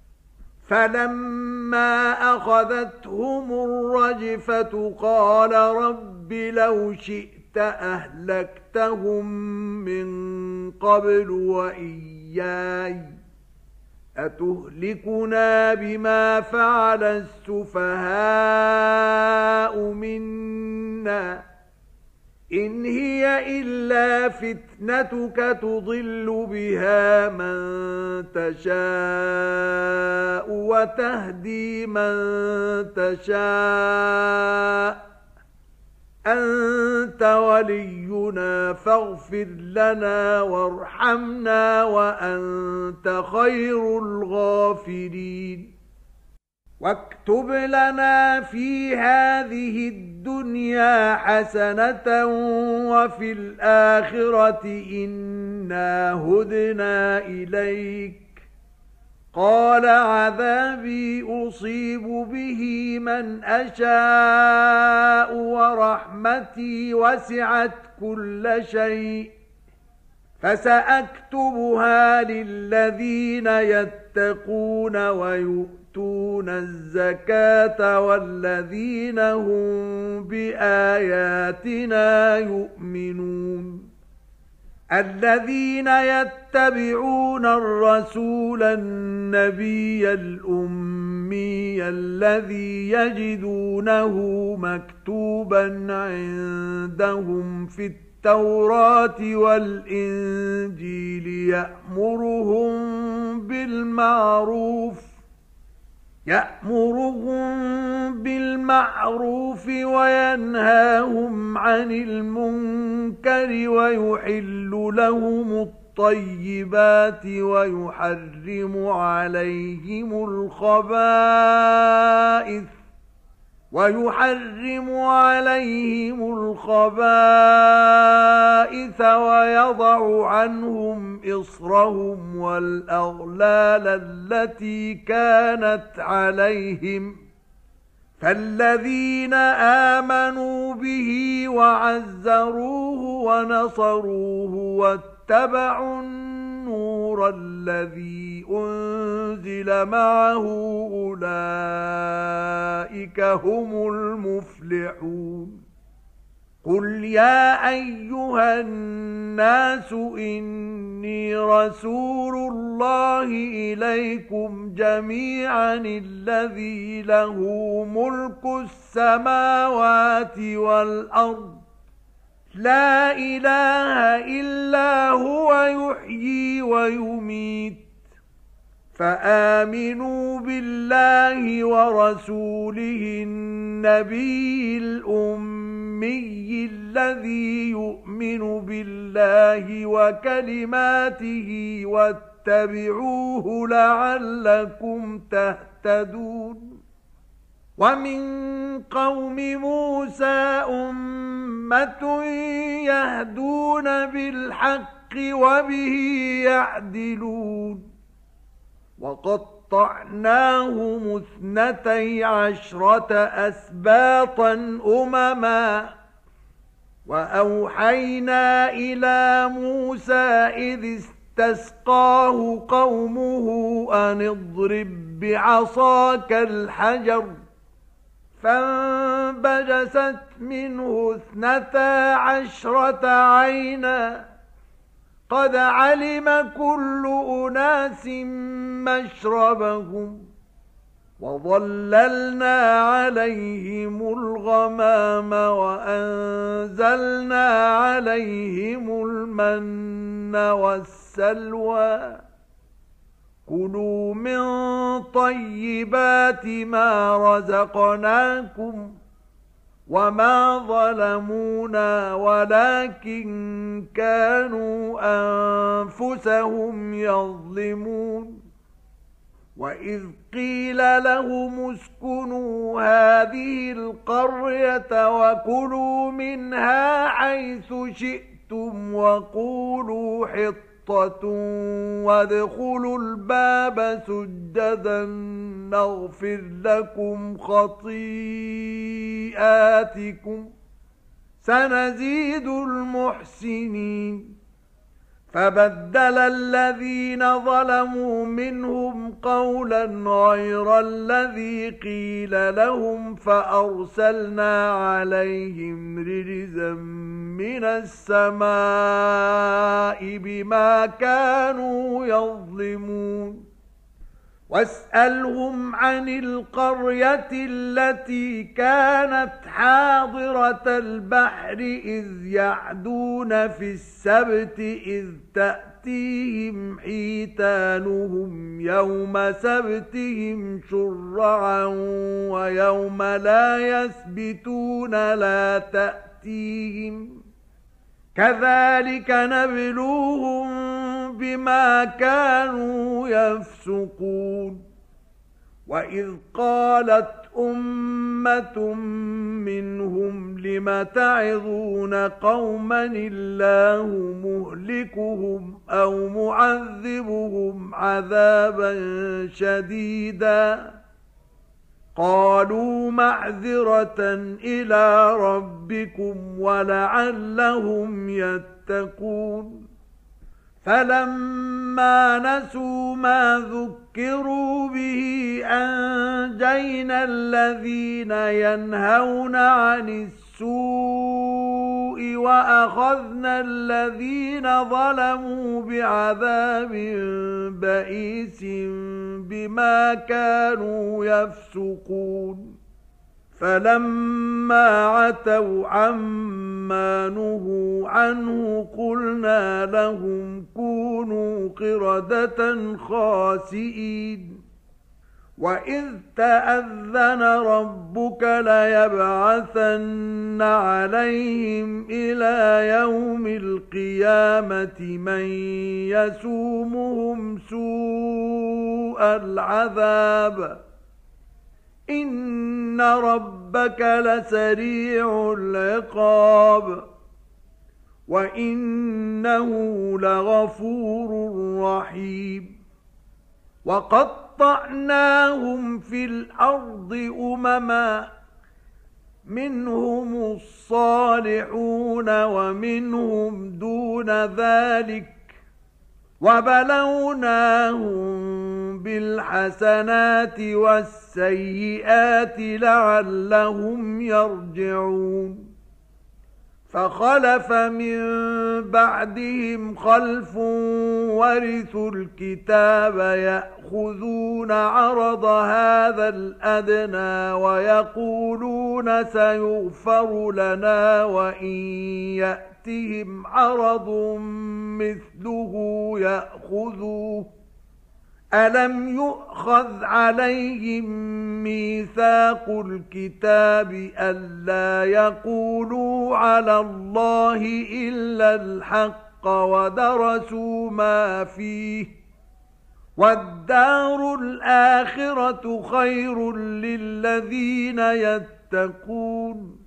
فلما أخذتهم الرجفة قال رب لو شئت أهلكتهم من قبل وإياي أتهلكنا بما فعل السفهاء منا إن هي إلا فتنتك تضل بها من تشاء وتهدي من تشاء أنت ولينا فاغفر لنا وارحمنا وأنت خير الغافرين واكتب لنا في هذه الدنيا حسنة وفي الآخرة إنا هدنا إليك قال عذابي أصيب به من أشاء ورحمتي وسعت كل شيء فسأكتبها للذين يتقون ويؤتون الزكاة والذين هم بآياتنا يؤمنون الذين يتبعون الرسول النبي الأمي الذي يجدونه مكتوبا عندهم في التوراة والإنجيل يأمرهم بالمعروف يأمرهم بالمعروف وينهاهم عن المنكر ويحل لهم الطيبات ويحرم عليهم الخبائث ويحرم عليهم الخبائث ويضع عنهم إصرهم والأغلال التي كانت عليهم فالذين آمنوا به وعزروه ونصروه واتبعوا النور الذي أنزل معه أولئك هم المفلحون قل يا أيها الناس إني رسول الله إليكم جميعا الذي له ملك السماوات والأرض لا إله إلا هو يحيي ويميت فآمنوا بالله ورسوله النبي الأمي الذي يؤمن بالله وكلماته واتبعوه لعلكم تهتدون ومن قوم موسى أمة يهدون بالحق وبه يعدلون وقطعناهم اثنتي عشرة أسباطا أمما وأوحينا إلى موسى إذ استسقاه قومه أن اضرب بعصاك الحجر فانبجست منه اثنتا عشرة عينا قد علم كل أناس مشربهم وظللنا عليهم الغمام وأنزلنا عليهم المن والسلوى كلوا من طيبات ما رزقناكم وما ظلمونا ولكن كانوا أنفسهم يظلمون وإذ قيل لهم اسكنوا هذه القرية وكلوا منها حيث شئتم وقولوا حطة وادخلوا الباب سجدا نغفر لكم خطيئاتكم سنزيد المحسنين فبدل الذين ظلموا منهم قولا غير الذي قيل لهم فأرسلنا عليهم رجزا من السماء بما كانوا يظلمون واسألهم عن القرية التي كانت حاضرة البحر إذ يعدون في السبت إذ تأتيهم حيتانهم يوم سبتهم شرعا ويوم لا يسبتون لا تأتيهم كذلك نبلوهم بما كانوا يفسقون وإذ قالت أمة منهم لم تعظون قوما الله مهلكهم أو معذبهم عذابا شديدا قالوا معذرة إلى ربكم ولعلهم يتقون فلما نسوا ما ذكروا به أنجينا الذين ينهون عن السوء السوء وأخذنا الذين ظلموا بعذاب بئيس بما كانوا يفسقون فلما عتوا عما نهوا عنه قلنا لهم كونوا قردة خاسئين وإذ تأذن ربك ليبعثن عليهم إلى يوم القيامة من يسومهم سوء العذاب إن ربك لسريع العقاب وإنه لغفور رحيم وقطعناهم في الأرض أمما منهم الصالحون ومنهم دون ذلك وبلوناهم بالحسنات والسيئات لعلهم يرجعون فخلف من بعدهم خلف ورثوا الكتاب يأخذون عرض هذا الأدنى ويقولون سيغفر لنا وإن يأتهم عرض مثله يأخذوه ألم يؤخذ عليهم ميثاق الكتاب ألا يقولوا على الله إلا الحق ودرسوا ما فيه والدار الآخرة خير للذين يتقون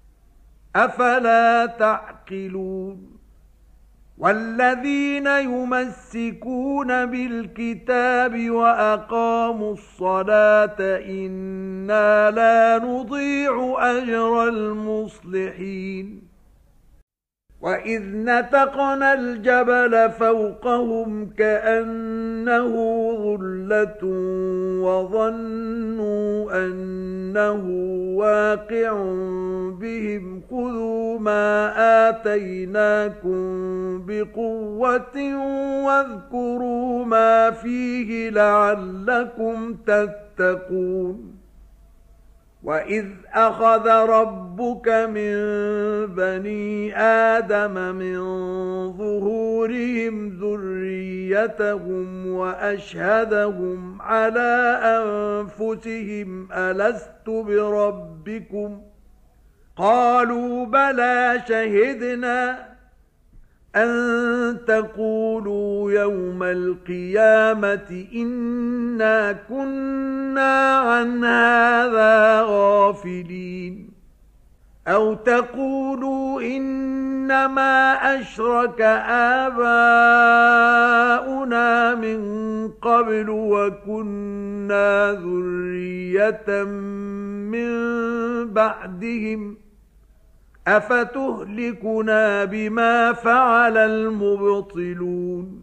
أفلا تعقلون والذين يمسكون بالكتاب وأقاموا الصلاة إنا لا نضيع أجر المصلحين وإذ نتقنا الجبل فوقهم كأنه ظلة وظنوا أنه واقع بهم خذوا ما آتيناكم بقوة واذكروا ما فيه لعلكم تتقون وإذ أخذ ربك من بني آدم من ظهورهم ذريتهم وأشهدهم على أنفسهم ألست بربكم قالوا بلى شهدنا أن تقولوا يوم القيامة إنا كنا عن هذا غافلين أو تقولوا إنما أشرك آباؤنا من قبل وكنا ذرية من بعدهم أفتهلكنا بما فعل المبطلون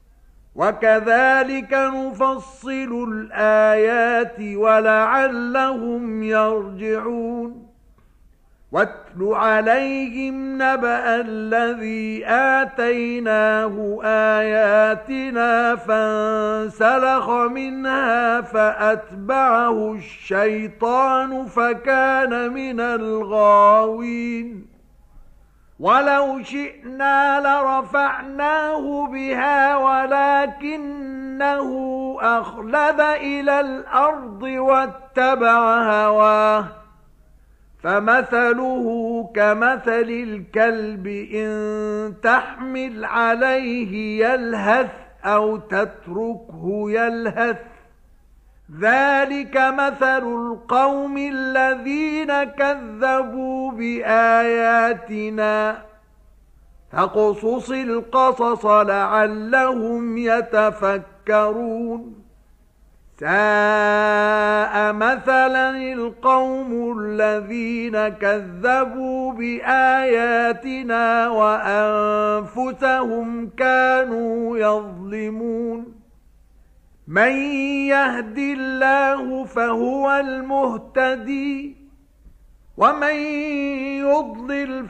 وكذلك نفصل الآيات ولعلهم يرجعون واتل عليهم نبأ الذي آتيناه آياتنا فانسلخ منها فأتبعه الشيطان فكان من الغاوين ولو شئنا لرفعناه بها ولكنه أخلد إلى الأرض واتبع هواه فمثله كمثل الكلب إن تحمل عليه يلهث أو تتركه يلهث ذلك مثل القوم الذين كذبوا بآياتنا فاقصص القصص لعلهم يتفكرون ساء مثلا القوم الذين كذبوا بآياتنا وأنفسهم كانوا يظلمون من يهد الله فهو المهتدي ومن يضلل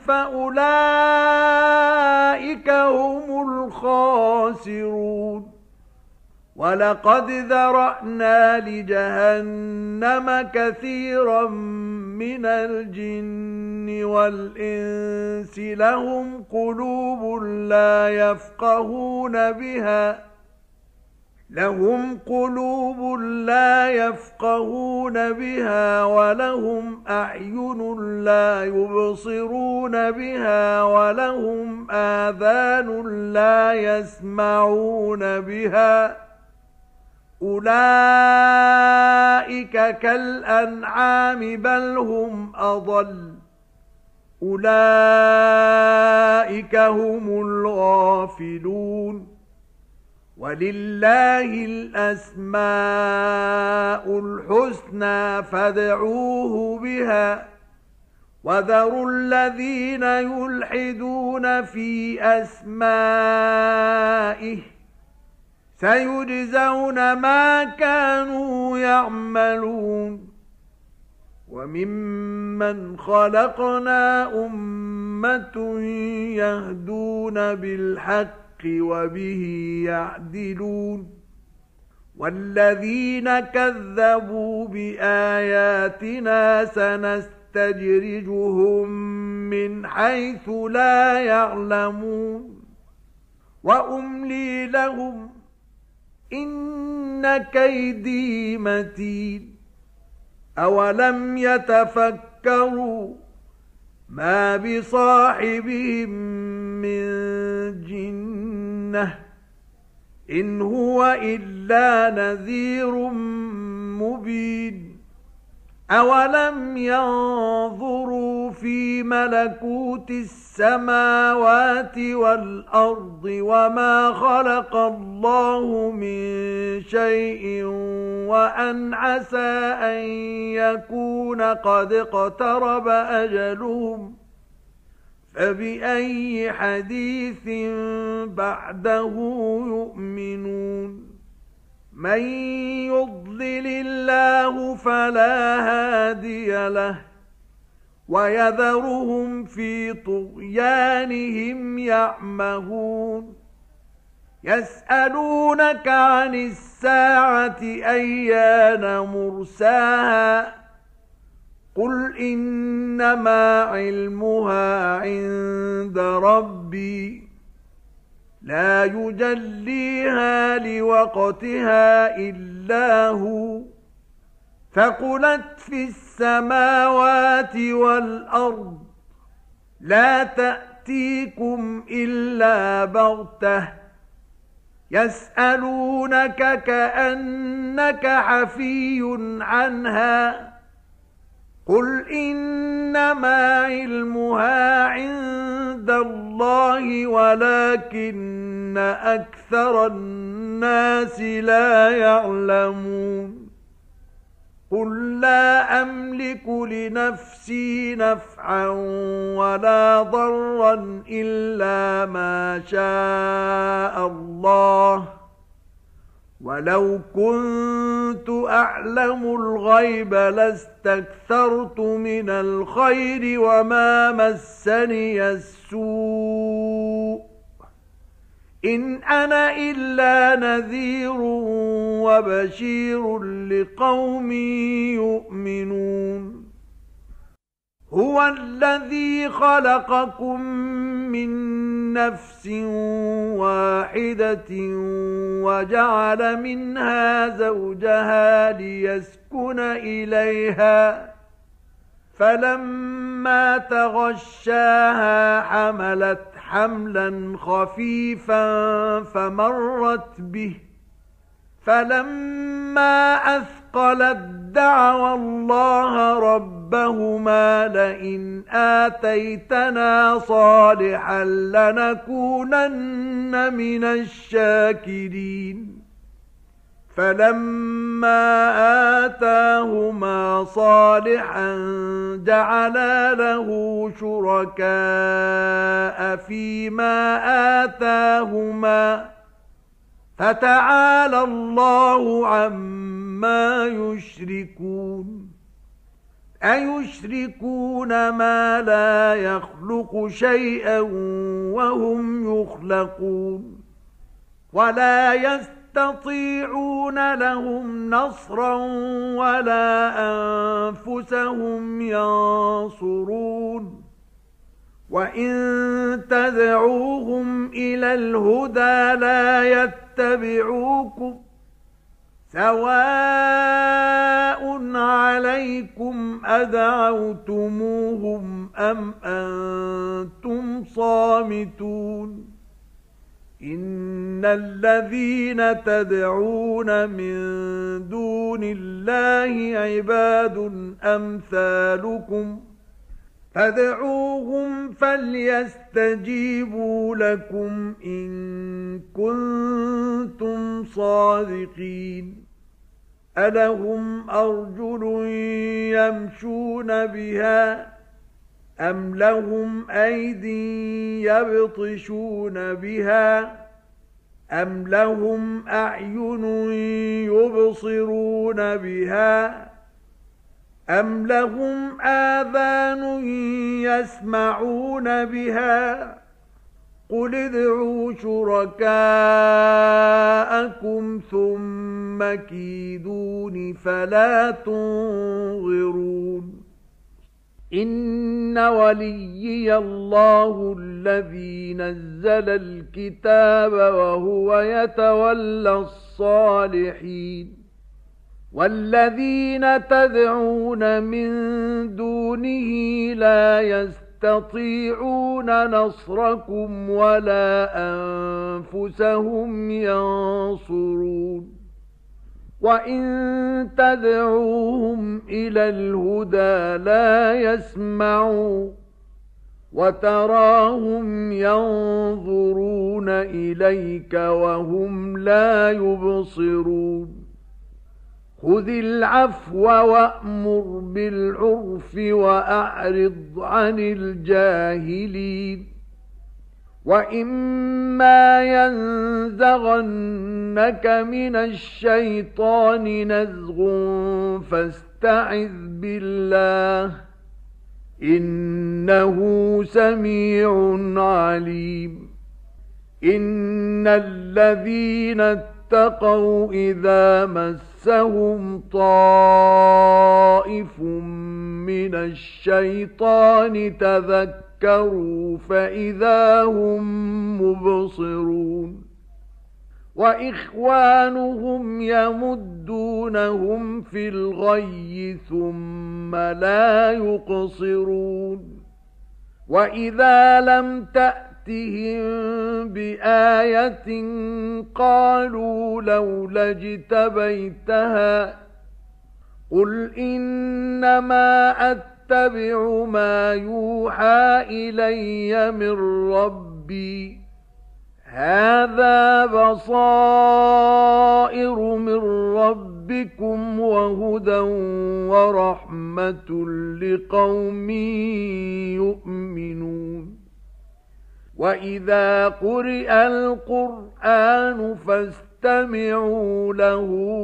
فأولئك هم الخاسرون ولقد ذرأنا لجهنم كثيرا من الجن والإنس لهم قلوب لا يفقهون بها لهم قلوب لا يفقهون بها ولهم أعين لا يبصرون بها ولهم آذان لا يسمعون بها أولئك كالأنعام بل هم أضل أولئك هم الغافلون ولله الأسماء الحسنى فادعوه بها وذروا الذين يلحدون في أسمائه سيجزون ما كانوا يعملون وممن خلقنا أمة يهدون بالحق وبه يعدلون والذين كذبوا بآياتنا سنستدرجهم من حيث لا يعلمون وأملي لهم إن كيدي متين أولم يتفكروا ما بصاحبهم من جنة إن هو إلا نذير مبين أولم ينظروا في ملكوت السماوات والأرض وما خلق الله من شيء وأن عسى أن يكون قد اقترب أجلهم فبأي حديث بعده يؤمنون من يضلل الله فلا هادي له ويذرهم في طغيانهم يعمهون يسألونك عن الساعة أيان مرساها قل إنما علمها عند ربي لا يجليها لوقتها إلا هو ثقلت في السماوات والأرض لا تأتيكم إلا بغتة يسألونك كأنك حفي عنها قل إنما علمها عند الله ولكن أكثر الناس لا يعلمون قل لا أملك لنفسي نفعا ولا ضرا إلا ما شاء الله ولو كنت أعلم الغيب لاستكثرت من الخير وما مسني السوء إن أنا إلا نذير وبشير لقوم يؤمنون هو الذي خلقكم من نفس واحدة وجعل منها زوجها ليسكن إليها فلما تغشاها حملت حملا خفيفا فمرت به فلما أثقلت دعوا الله ربهما لئن آتيتنا صالحا لنكونن من الشاكرين فلما آتاهما صالحا جعلا له شركاء فيما آتاهما فتعالى الله عما يشركون أيشركون ما لا يخلق شيئا وهم يخلقون ولا يستطيعون لهم نصرا ولا أنفسهم ينصرون وإن تدعوهم إلى الهدى لا يتبعوكم سواء عليكم أدعوتموهم أم أنتم صامتون إن الذين تدعون من دون الله عباد أمثالكم فادعوهم فليستجيبوا لكم إن كنتم صادقين ألهم أرجل يمشون بها أم لهم أيدي يبطشون بها أم لهم أعين يبصرون بها أم لهم آذان يسمعون بها قل ادعوا شركاءكم ثم كيدون فلا تنظرون إن وليي الله الذي نزل الكتاب وهو يتولى الصالحين والذين تدعون من دونه لا يستطيعون نصركم ولا أنفسهم ينصرون وإن تدعوهم إلى الهدى لا يسمعوا وتراهم ينظرون إليك وهم لا يبصرون خذ العفو وأمر بالعرف وأعرض عن الجاهلين وإما ينزغنك من الشيطان نزغ فاستعذ بالله إنه سميع عليم إن الذين اتقوا إذا مسهم طائف من الشيطان تذكروا فإذا هم مبصرون وإخوانهم يمدونهم في الغي ثم لا يقصرون وإذا لم تأتهم بآية قالوا لولا اجتبيتها قل إنما أتبع ما يوحى إلي من ربي هذا بصائر من ربكم وهدى ورحمة لقوم يؤمنون وإذا قرئ القرآن فاستمعوا له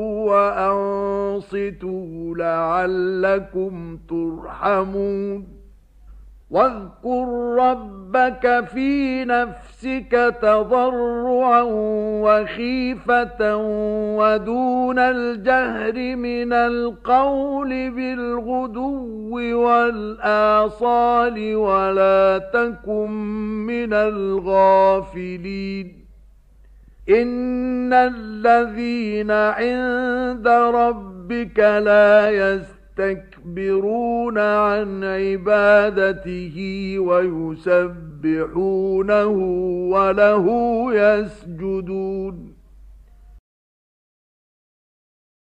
وأنصتوا لعلكم ترحمون واذكر ربك في نفسك تضرعا وخيفة ودون الجهر من القول بالغدو والآصال ولا تكن من الغافلين إن الذين عند ربك لا يستطيعون يستكبرون عن عبادته ويسبحونه وله يسجدون